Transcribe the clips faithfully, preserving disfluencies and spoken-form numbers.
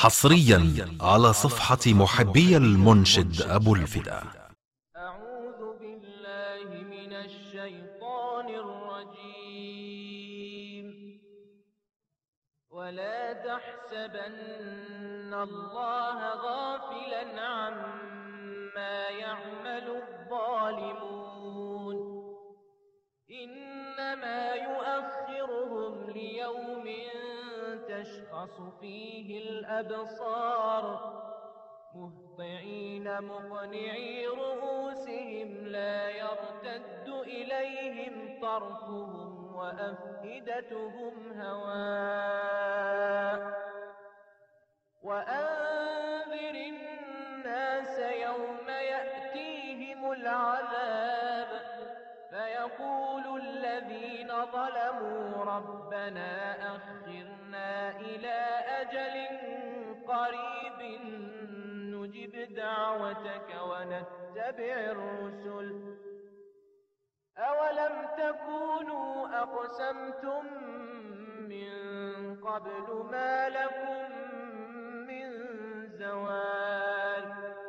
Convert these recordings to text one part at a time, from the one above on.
حصريا على صفحة محبي المنشد أبو الفدا. أعوذ بالله من الشيطان الرجيم. ولا تحسبن الله غافلا عما يعمل الظالمون، إنما يؤخرهم ليوم تشخص فيه الأبصار، مهطعين مقنعي رؤوسهم لا يرتد إليهم طرفهم وأفئدتهم هواء. وأنذر الناس يوم يأتيهم العذاب فيقول الذين ظلموا ربنا أخرنا إلى أجل قريب نجب دعوتك ونتبع الرسل، أولم تكونوا أقسمتم من قبل ما لكم من زوال،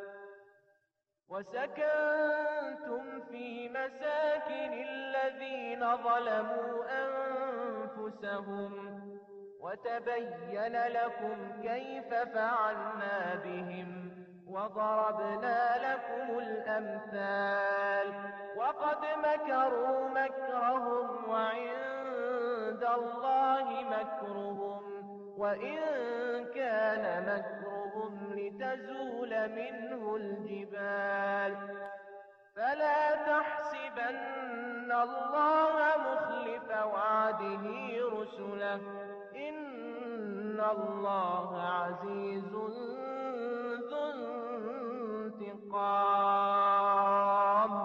وسكنتم في مساكن الذين ظلموا أنفسهم، وتبين لكم كيف فعلنا بهم وضربنا لكم الأمثال. وقد مكروا مكرهم وعند الله مكرهم، وإن كان مكرهم لتزول منه الجبال. فلا تحسبن الله مخلف وعده رسله، إن الله عزيز ذو انتقام.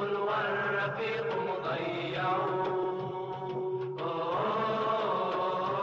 والرفيق مضيع.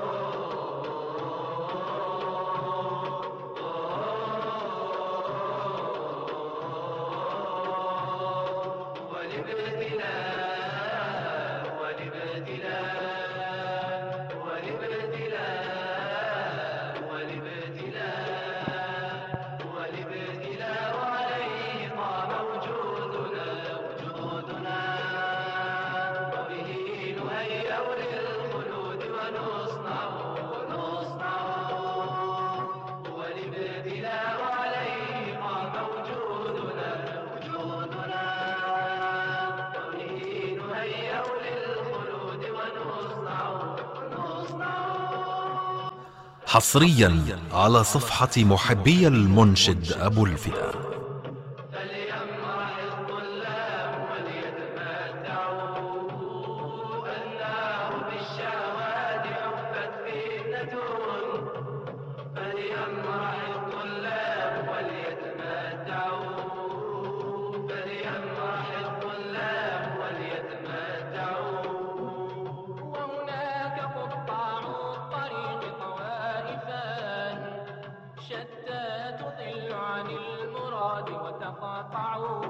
حصريا على صفحة محبي المنشد أبو الفدا. شتى تضل عن المراد وتقاطعوا،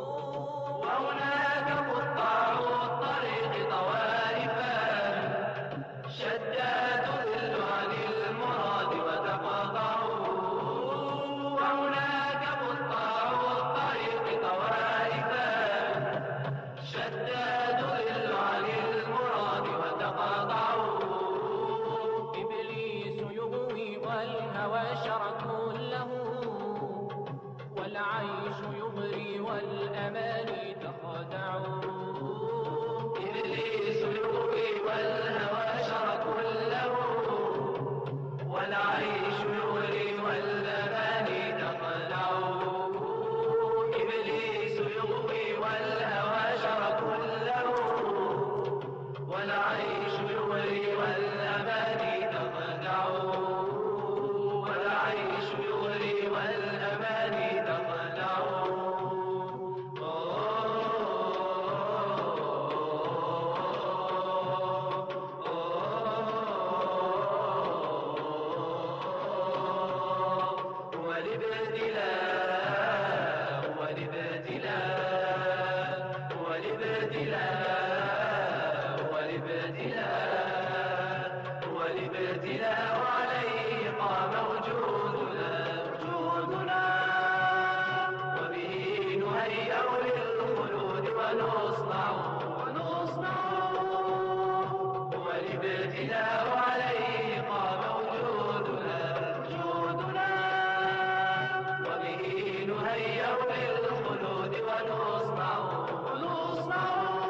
وهناك قطاع الطريق طوائفان شتى تضل عن المراد وتقاطعوا، وهناك قطاع الطريق طوائفان شتى تضل عن المراد وتقاطعوا. إبليس يغوي والهوى شرك له، والعيش يغري والأماني تخدع. إبليس يغوي والهوى شرك له، والعيش يغري والأماني تخدع. إبليس يغوي والهوى شرك له، والعيش يغري والأماني تخدع. والعيش يغري والأماني تخدع. والابتلاء والابتلاء والابتلاء والابتلاء والابتلاء عليه قام وجودنا وجودنا، وبه نهيأ للخلود ونصنع ونصنع. والابتلاء عليه قام وجودنا وجودنا، وبه نهيأ للخلود ونصنع ونصنع.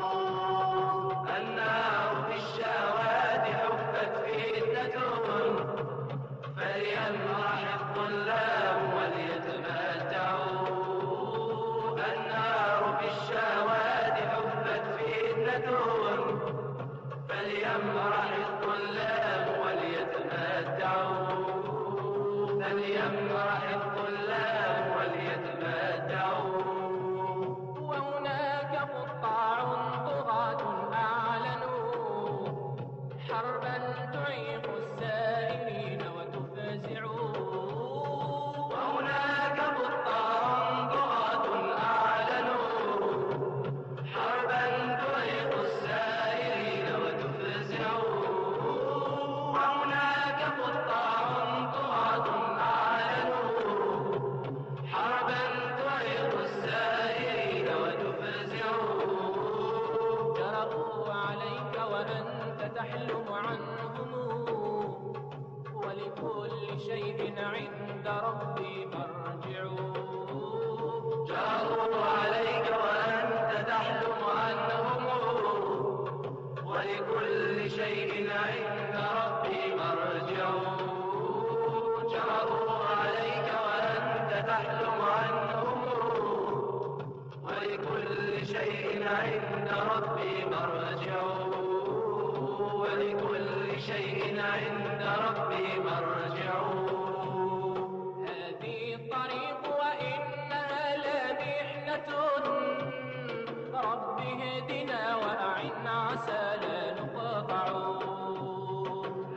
النار في الشهوات حفت فتنة، فليمرح الطلاب وليتمتعوا. النار في الشهوات حفت فتنة، فليمرح الطلاب وليتمتعوا. فليمرح الطلاب وليتمتعوا. وهناك قطاع طغاة أعلنوا حربا تعيق السائرين وتفزع. وهناك قطاع طغاة أعلنوا حربا تعيق السائرين وتفزع. وهناك قطاع طغاة أعلنوا حربا تعيق السائرين وتفزع. جرأوا عليك وأنت تحلم عنهم، ولكل شيء عند ربي مرجع. جرأوا عليك وأنت تحلم عنهم، ولكل شيء عند ربي مرجع. جرأوا عليك وأنت تحلم عنهم، ولكل شيء عند ربي مرجع. ولكل شيء عند ربي مرجع. هذه الطريق وإنها لمحنة، رب اهدنا وأعنا عسى لا نقطع.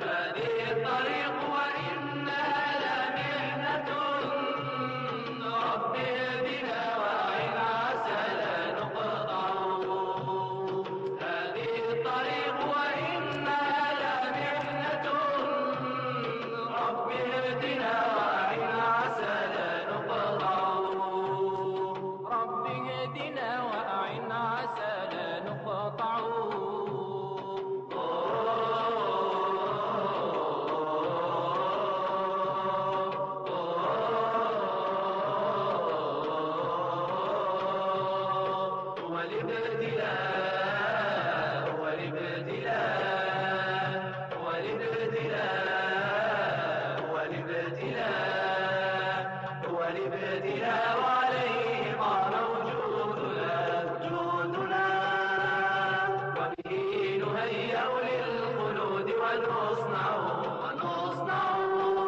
ونصنع ونصنع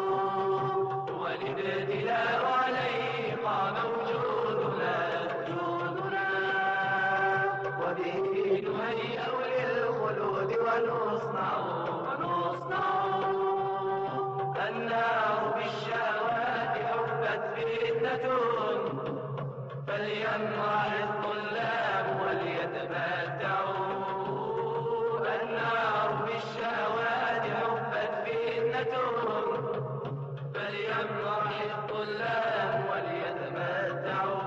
والابتلاء عليه قام وجودنا وجودنا وبه نهيئ للخلود ونصنع ونصنع النار بالشهوات حبت فتنة فليمرح الطلاب وليتمتعوا النار بالشهوات حبت فتنة فليمرح الطلاب وليتمتعوا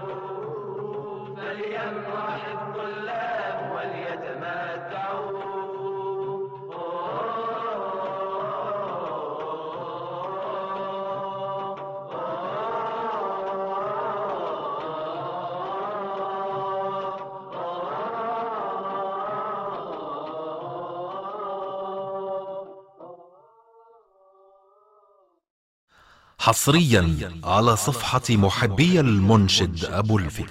فليمرح الطلاب وليتمتعوا حصريا على صفحة محبي المنشد أبو الفتح.